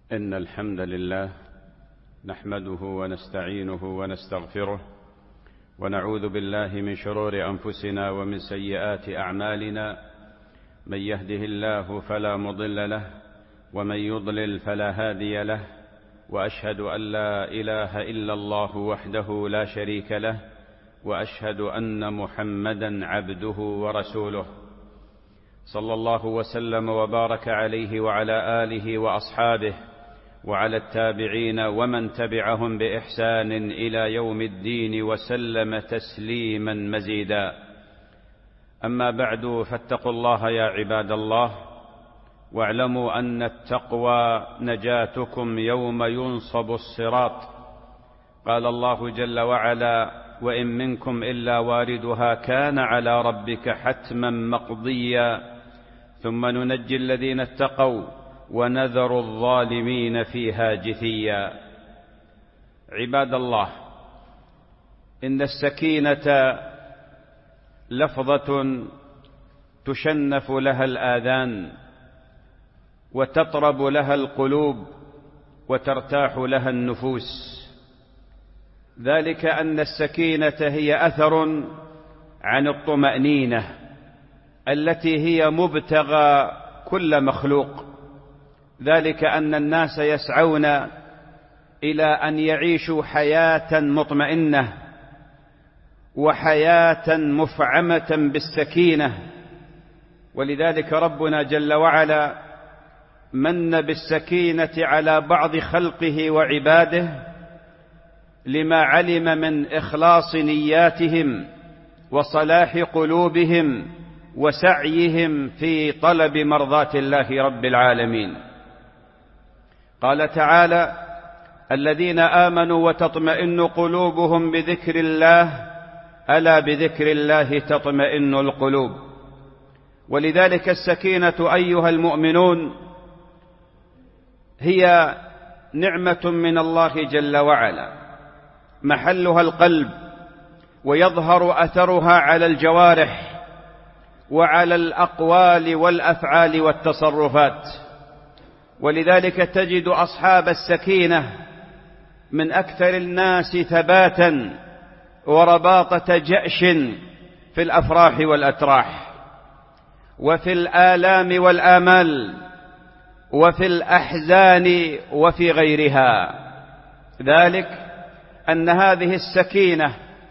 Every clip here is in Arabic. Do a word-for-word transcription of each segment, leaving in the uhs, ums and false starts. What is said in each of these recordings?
إن الحمد لله نحمده ونستعينه ونستغفره ونعوذ بالله من شرور أنفسنا ومن سيئات أعمالنا. من يهده الله فلا مضل له ومن يضلل فلا هادي له، وأشهد أن لا إله إلا الله وحده لا شريك له، وأشهد أن محمدا عبده ورسوله، صلى الله وسلم وبارك عليه وعلى آله وأصحابه وعلى التابعين ومن تبعهم بإحسان إلى يوم الدين وسلم تسليما مزيدا. أما بعد، فاتقوا الله يا عباد الله، واعلموا أن التقوى نجاتكم يوم ينصب الصراط. قال الله جل وعلا: وإن منكم إلا واردها كان على ربك حتما مقضيا ثم ننجي الذين اتقوا ونذر الظالمين فيها جثيا. عباد الله، إن السكينة لفظة تشنف لها الآذان وتطرب لها القلوب وترتاح لها النفوس، ذلك أن السكينة هي أثر عن الطمأنينة التي هي مبتغى كل مخلوق، ذلك أن الناس يسعون إلى أن يعيشوا حياة مطمئنة وحياة مفعمة بالسكينة. ولذلك ربنا جل وعلا من بالسكينة على بعض خلقه وعباده لما علم من إخلاص نياتهم وصلاح قلوبهم وسعيهم في طلب مرضاة الله رب العالمين. قال تعالى: الذين آمنوا وتطمئن قلوبهم بذكر الله ألا بذكر الله تطمئن القلوب. ولذلك السكينة أيها المؤمنون هي نعمة من الله جل وعلا، محلها القلب، ويظهر أثرها على الجوارح وعلى الأقوال والأفعال والتصرفات. ولذلك تجد أصحاب السكينة من أكثر الناس ثباتا ورباطة جأش في الأفراح والأتراح وفي الآلام والآمال وفي الأحزان وفي غيرها، ذلك أن هذه السكينة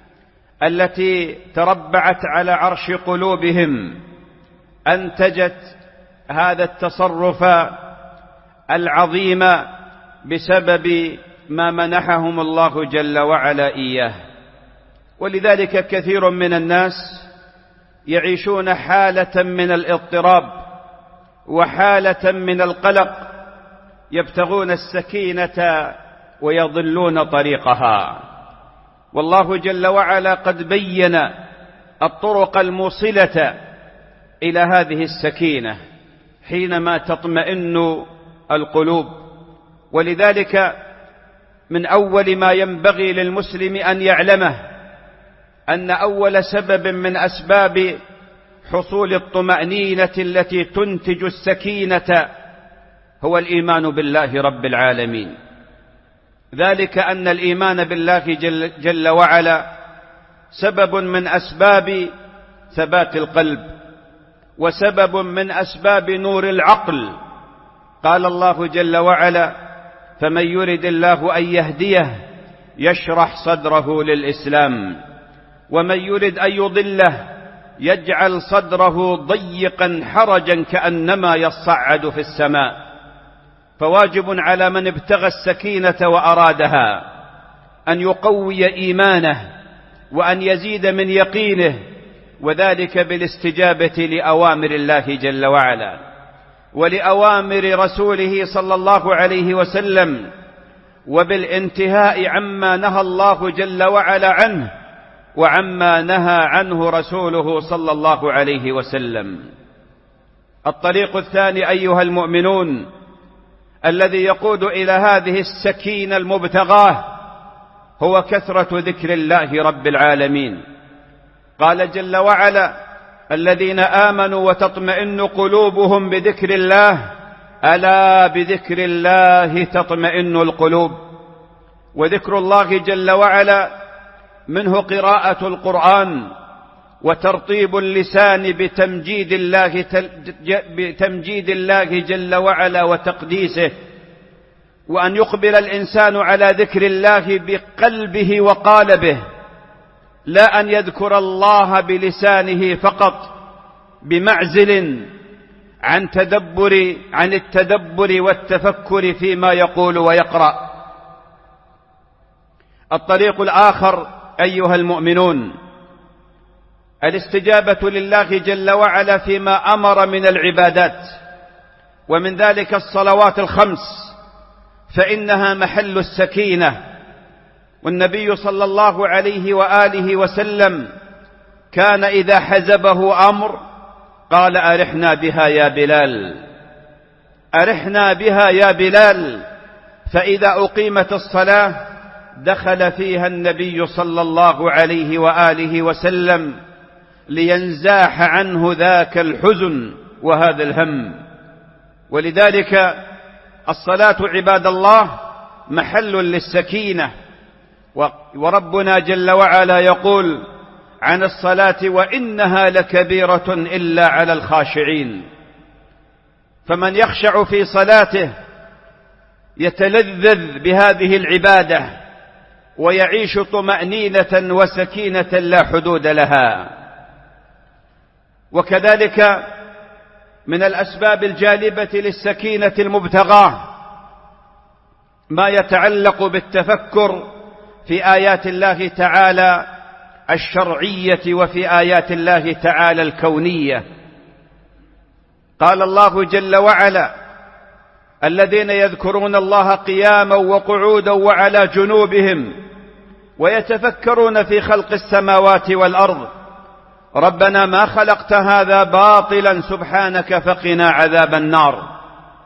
التي تربعت على عرش قلوبهم أنتجت هذا التصرف العظيم بسبب ما منحهم الله جل وعلا إياه. ولذلك كثير من الناس يعيشون حالة من الاضطراب وحالة من القلق، يبتغون السكينة ويضلون طريقها. والله جل وعلا قد بين الطرق الموصلة إلى هذه السكينة حينما تطمئن القلوب. ولذلك من أول ما ينبغي للمسلم أن يعلمه أن أول سبب من أسباب حصول الطمأنينة التي تنتج السكينة هو الإيمان بالله رب العالمين، ذلك أن الإيمان بالله جل, جل وعلا سبب من أسباب ثبات القلب وسبب من أسباب نور العقل. قال الله جل وعلا: فمن يرد الله أن يهديه يشرح صدره للإسلام ومن يرد أن يضله يجعل صدره ضيقا حرجا كأنما يصعد في السماء. فواجب على من ابتغى السكينة وأرادها أن يقوي إيمانه وأن يزيد من يقينه، وذلك بالاستجابة لأوامر الله جل وعلا ولأوامر رسوله صلى الله عليه وسلم، وبالانتهاء عما نهى الله جل وعلا عنه وعما نهى عنه رسوله صلى الله عليه وسلم. الطريق الثاني أيها المؤمنون الذي يقود إلى هذه السكينة المبتغاه هو كثرة ذكر الله رب العالمين. قال جل وعلا: الذين آمنوا وتطمئن قلوبهم بذكر الله ألا بذكر الله تطمئن القلوب. وذكر الله جل وعلا منه قراءة القرآن وترطيب اللسان بتمجيد الله, بتمجيد الله جل وعلا وتقديسه، وأن يقبل الإنسان على ذكر الله بقلبه وقالبه، لا أن يذكر الله بلسانه فقط بمعزل عن تدبر عن التدبر والتفكر فيما يقول ويقرأ. الطريق الآخر أيها المؤمنون الاستجابة لله جل وعلا فيما أمر من العبادات، ومن ذلك الصلوات الخمس، فإنها محل السكينة. والنبي صلى الله عليه وآله وسلم كان إذا حزبه أمر قال: أرحنا بها يا بلال، أرحنا بها يا بلال. فإذا أقيمت الصلاة دخل فيها النبي صلى الله عليه وآله وسلم لينزاح عنه ذاك الحزن وهذا الهم. ولذلك الصلاة عباد الله محل للسكينة، وربنا جل وعلا يقول عن الصلاة: وإنها لكبيرة إلا على الخاشعين. فمن يخشع في صلاته يتلذذ بهذه العبادة ويعيش طمأنينة وسكينة لا حدود لها. وكذلك من الأسباب الجالبة للسكينة المبتغاة ما يتعلق بالتفكر في آيات الله تعالى الشرعية وفي آيات الله تعالى الكونية. قال الله جل وعلا: الذين يذكرون الله قياما وقعودا وعلى جنوبهم ويتفكرون في خلق السماوات والأرض ربنا ما خلقت هذا باطلا سبحانك فقنا عذاب النار.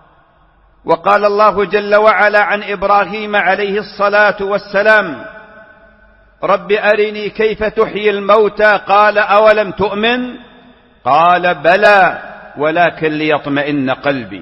وقال الله جل وعلا عن إبراهيم عليه الصلاة والسلام: رب أرني كيف تحيي الموتى قال أولم تؤمن قال بلى ولكن ليطمئن قلبي.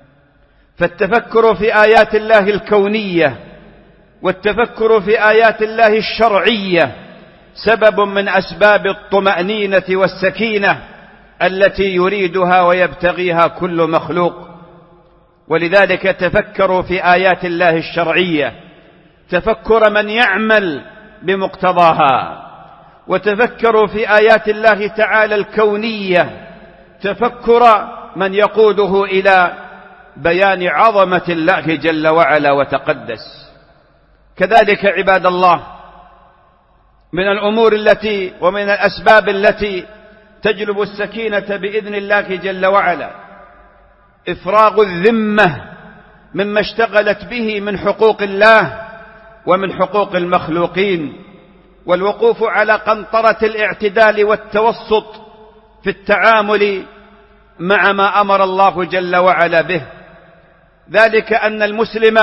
فالتفكر في آيات الله الكونية والتفكر في آيات الله الشرعية سبب من أسباب الطمأنينة والسكينة التي يريدها ويبتغيها كل مخلوق. ولذلك تفكروا في آيات الله الشرعية تفكر من يعمل بمقتضاها، وتفكروا في آيات الله تعالى الكونية تفكر من يقوده إلى بيان عظمة الله جل وعلا وتقدس. كذلك عباد الله من الأمور التي ومن الأسباب التي تجلب السكينة بإذن الله جل وعلا إفراغ الذمة مما اشتغلت به من حقوق الله ومن حقوق المخلوقين، والوقوف على قنطرة الاعتدال والتوسط في التعامل مع ما أمر الله جل وعلا به. ذلك أن المسلم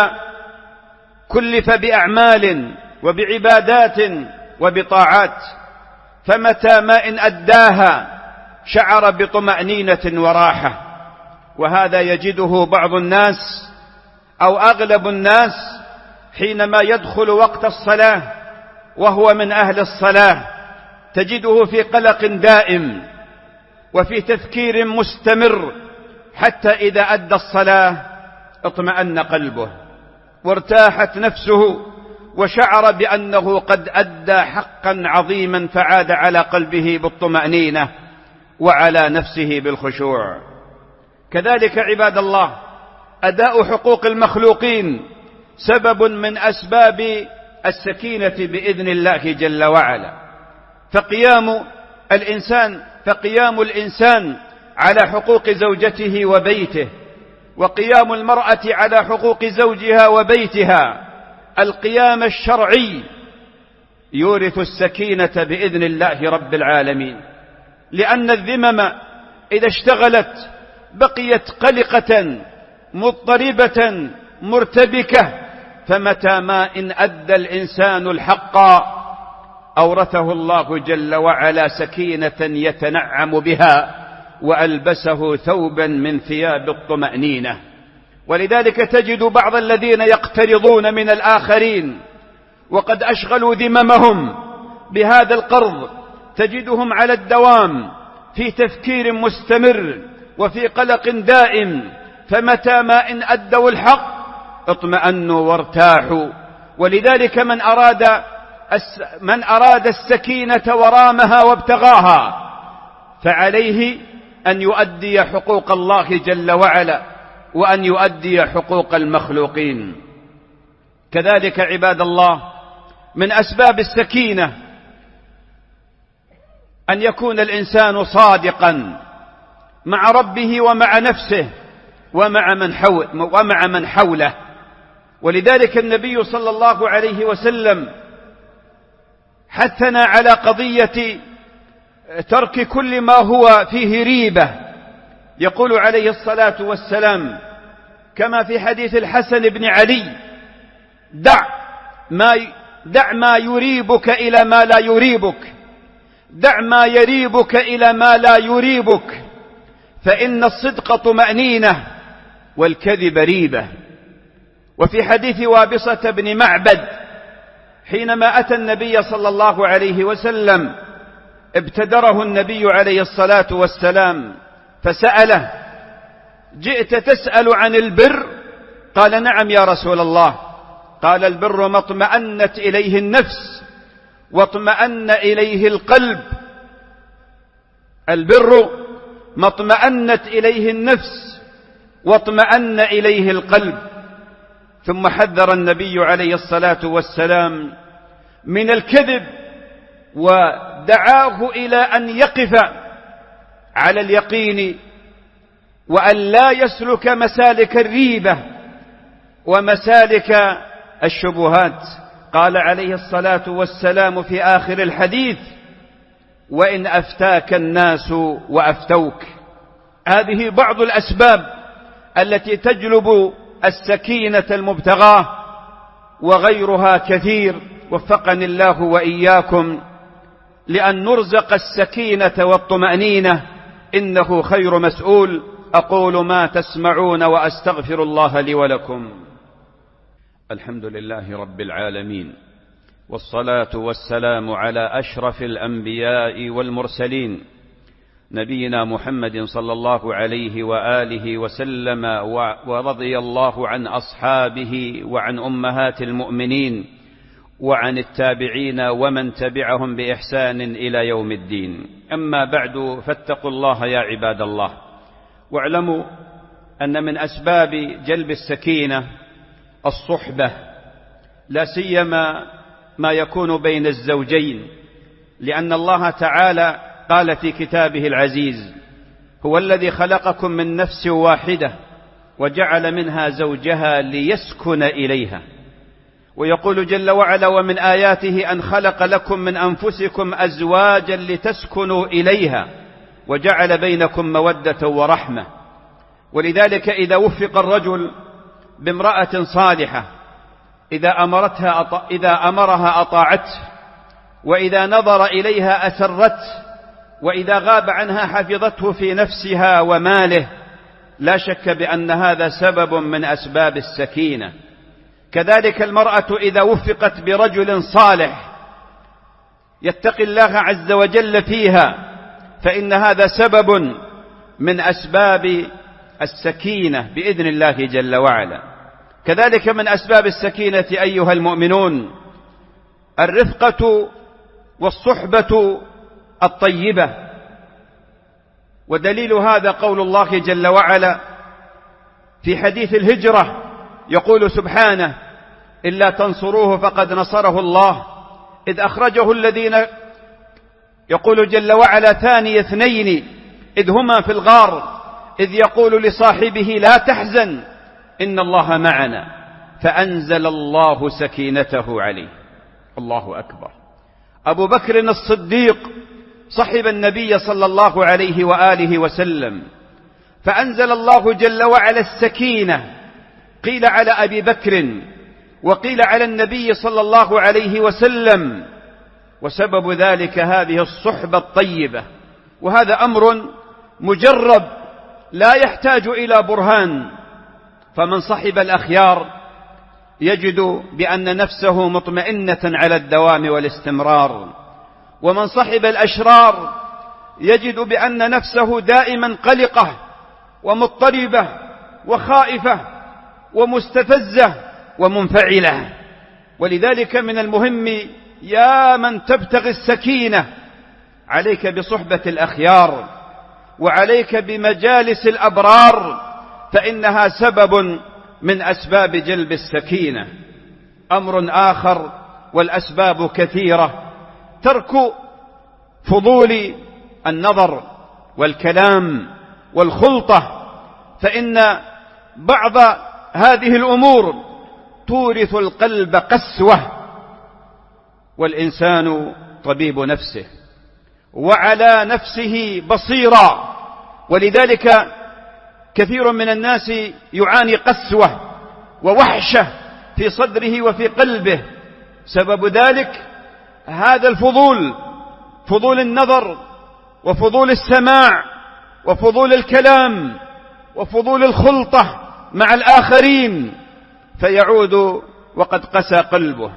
كلف بأعمال وبعبادات وبطاعات، فمتى ما إن أداها شعر بطمأنينة وراحة. وهذا يجده بعض الناس أو أغلب الناس حينما يدخل وقت الصلاة وهو من أهل الصلاة تجده في قلق دائم وفي تفكير مستمر، حتى إذا أدى الصلاة اطمأن قلبه وارتاحت نفسه وشعر بأنه قد أدى حقا عظيما، فعاد على قلبه بالطمأنينة وعلى نفسه بالخشوع. كذلك عباد الله أداء حقوق المخلوقين سبب من أسباب السكينة بإذن الله جل وعلا. فقيام الإنسان فقيام الإنسان على حقوق زوجته وبيته، وقيام المرأة على حقوق زوجها وبيتها، القيام الشرعي يورث السكينة بإذن الله رب العالمين. لأن الذمم إذا اشتغلت بقيت قلقة مضطربة مرتبكة، فمتى ما إن أدى الإنسان الحق أورثه الله جل وعلا سكينة يتنعم بها وألبسه ثوبا من ثياب الطمأنينة. ولذلك تجد بعض الذين يقترضون من الآخرين وقد أشغلوا ذممهم بهذا القرض، تجدهم على الدوام في تفكير مستمر وفي قلق دائم، فمتى ما إن أدوا الحق اطمأنوا وارتاحوا. ولذلك من أراد من أراد السكينة ورامها وابتغاها فعليه أن يؤدي حقوق الله جل وعلا وأن يؤدي حقوق المخلوقين. كذلك عباد الله من أسباب السكينة أن يكون الإنسان صادقا مع ربه ومع نفسه ومع من حول ومع من حوله. ولذلك النبي صلى الله عليه وسلم حثنا على قضية ترك كل ما هو فيه ريبة. يقول عليه الصلاة والسلام كما في حديث الحسن بن علي: دع ما دع ما يريبك إلى ما لا يريبك، دع ما يريبك إلى ما لا يريبك، فإن الصدق طمأنينة والكذب ريبة. وفي حديث وابصة بن معبد حينما أتى النبي صلى الله عليه وسلم ابتدره النبي عليه الصلاة والسلام فسأله: جئت تسأل عن البر؟ قال: نعم يا رسول الله. قال: البر ما اطمأنت إليه النفس واطمأن إليه القلب. البر ما اطمأنت إليه النفس واطمأن إليه القلب. ثم حذر النبي عليه الصلاة والسلام من الكذب ودعاه إلى أن يقف على اليقين وأن لا يسلك مسالك الريبة ومسالك الشبهات. قال عليه الصلاة والسلام في آخر الحديث: وإن أفتاك الناس وأفتوك. هذه بعض الأسباب التي تجلب السكينة المبتغاة، وغيرها كثير. وفقني الله وإياكم لأن نرزق السكينة والطمأنينة، إنه خير مسؤول. أقول ما تسمعون وأستغفر الله لي ولكم. الحمد لله رب العالمين، والصلاة والسلام على أشرف الأنبياء والمرسلين، نبينا محمد صلى الله عليه وآله وسلم، ورضي الله عن أصحابه وعن أمهات المؤمنين وعن التابعين ومن تبعهم بإحسان إلى يوم الدين. أما بعد، فاتقوا الله يا عباد الله، واعلموا أن من أسباب جلب السكينة الصحبة، لا سيما ما يكون بين الزوجين، لأن الله تعالى قال في كتابه العزيز: هو الذي خلقكم من نفس واحدة وجعل منها زوجها ليسكن إليها. ويقول جل وعلا: ومن آياته أن خلق لكم من أنفسكم أزواجا لتسكنوا إليها وجعل بينكم مودة ورحمة. ولذلك إذا وفق الرجل بامرأة صالحة، إذا أمرتها أط... إذا أمرها أطاعته، وإذا نظر إليها أسرته، وإذا غاب عنها حفظته في نفسها وماله، لا شك بأن هذا سبب من أسباب السكينة. كذلك المرأة إذا وفقت برجل صالح يتقي الله عز وجل فيها، فإن هذا سبب من أسباب السكينة بإذن الله جل وعلا. كذلك من أسباب السكينة أيها المؤمنون الرفقة والصحبة الطيبة. ودليل هذا قول الله جل وعلا في حديث الهجرة، يقول سبحانه: إلا تنصروه فقد نصره الله إذ أخرجه الذين، يقول جل وعلا: ثاني اثنين إذ هما في الغار إذ يقول لصاحبه لا تحزن إن الله معنا فأنزل الله سكينته عليه. الله أكبر. أبو بكر الصديق صحب النبي صلى الله عليه وآله وسلم، فأنزل الله جل وعلا السكينة، قيل على أبي بكر وقيل على النبي صلى الله عليه وسلم، وسبب ذلك هذه الصحبة الطيبة. وهذا أمر مجرب لا يحتاج إلى برهان، فمن صحب الأخيار يجد بأن نفسه مطمئنة على الدوام والاستمرار، ومن صحب الأشرار يجد بأن نفسه دائما قلقة ومضطربة وخائفة ومستفزة ومنفعلة. ولذلك من المهم يا من تبتغي السكينة عليك بصحبة الأخيار، وعليك بمجالس الأبرار، فإنها سبب من أسباب جلب السكينة. أمر آخر والأسباب كثيرة، ترك فضول النظر والكلام والخلطة، فإن بعض هذه الأمور تورث القلب قسوة، والإنسان طبيب نفسه وعلى نفسه بصيرا، ولذلك كثير من الناس يعاني قسوة ووحشة في صدره وفي قلبه، سبب ذلك هذا الفضول، فضول النظر وفضول السماع وفضول الكلام وفضول الخلطة مع الآخرين، فيعود وقد قسى قلبه،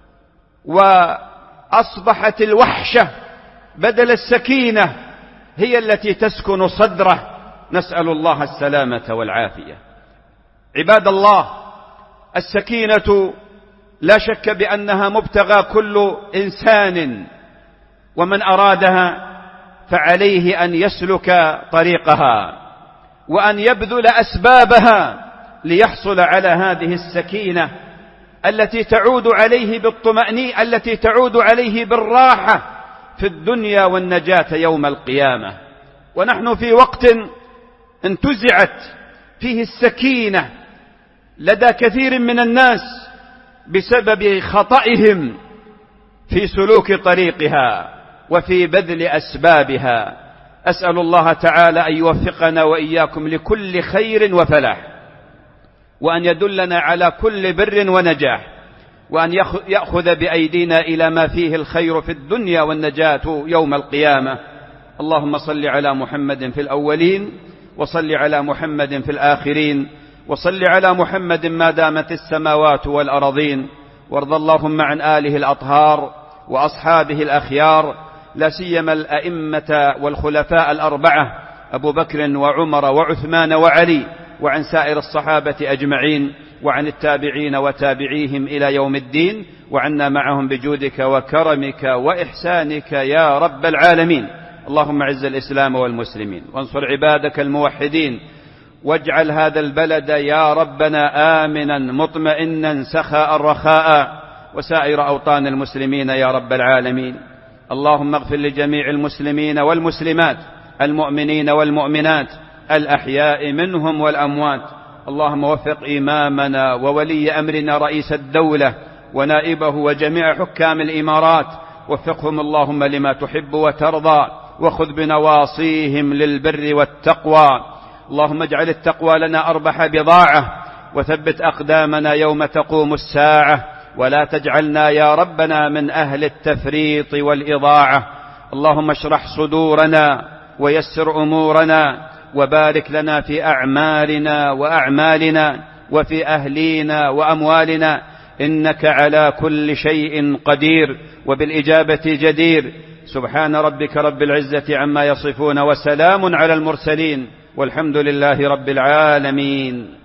وأصبحت الوحشة بدل السكينة هي التي تسكن صدره، نسأل الله السلامة والعافية. عباد الله، السكينة لا شك بأنها مبتغى كل إنسان، ومن أرادها فعليه أن يسلك طريقها وأن يبذل أسبابها ليحصل على هذه السكينة التي تعود عليه بالطمأنينة، التي تعود عليه بالراحة في الدنيا والنجاة يوم القيامة. ونحن في وقت انتزعت فيه السكينة لدى كثير من الناس بسبب خطئهم في سلوك طريقها وفي بذل أسبابها. أسأل الله تعالى أن يوفقنا وإياكم لكل خير وفلاح، وأن يدلنا على كل بر ونجاح، وأن يأخذ بأيدينا إلى ما فيه الخير في الدنيا والنجاة يوم القيامة. اللهم صل على محمد في الأولين، وصل على محمد في الآخرين، وصل على محمد ما دامت السماوات والأرضين، وارض اللهم عن آله الأطهار وأصحابه الأخيار، لا سيما الأئمة والخلفاء الأربعة أبو بكر وعمر وعثمان وعلي، وعن سائر الصحابة أجمعين، وعن التابعين وتابعيهم إلى يوم الدين، وعنا معهم بجودك وكرمك وإحسانك يا رب العالمين. اللهم اعز الإسلام والمسلمين، وانصر عبادك الموحدين، واجعل هذا البلد يا ربنا آمنا مطمئنا سخاء رخاء، وسائر أوطان المسلمين يا رب العالمين. اللهم اغفر لجميع المسلمين والمسلمات، المؤمنين والمؤمنات، الأحياء منهم والأموات. اللهم وفق إمامنا وولي أمرنا رئيس الدولة ونائبه وجميع حكام الإمارات، وفقهم اللهم لما تحب وترضى، وخذ بنواصيهم للبر والتقوى. اللهم اجعل التقوى لنا أربح بضاعة، وثبت أقدامنا يوم تقوم الساعة، ولا تجعلنا يا ربنا من أهل التفريط والإضاعة. اللهم اشرح صدورنا ويسر أمورنا، وبارك لنا في أعمالنا وأعمالنا وفي أهلينا وأموالنا، إنك على كل شيء قدير وبالإجابة جدير. سبحان ربك رب العزة عما يصفون، وسلام على المرسلين، والحمد لله رب العالمين.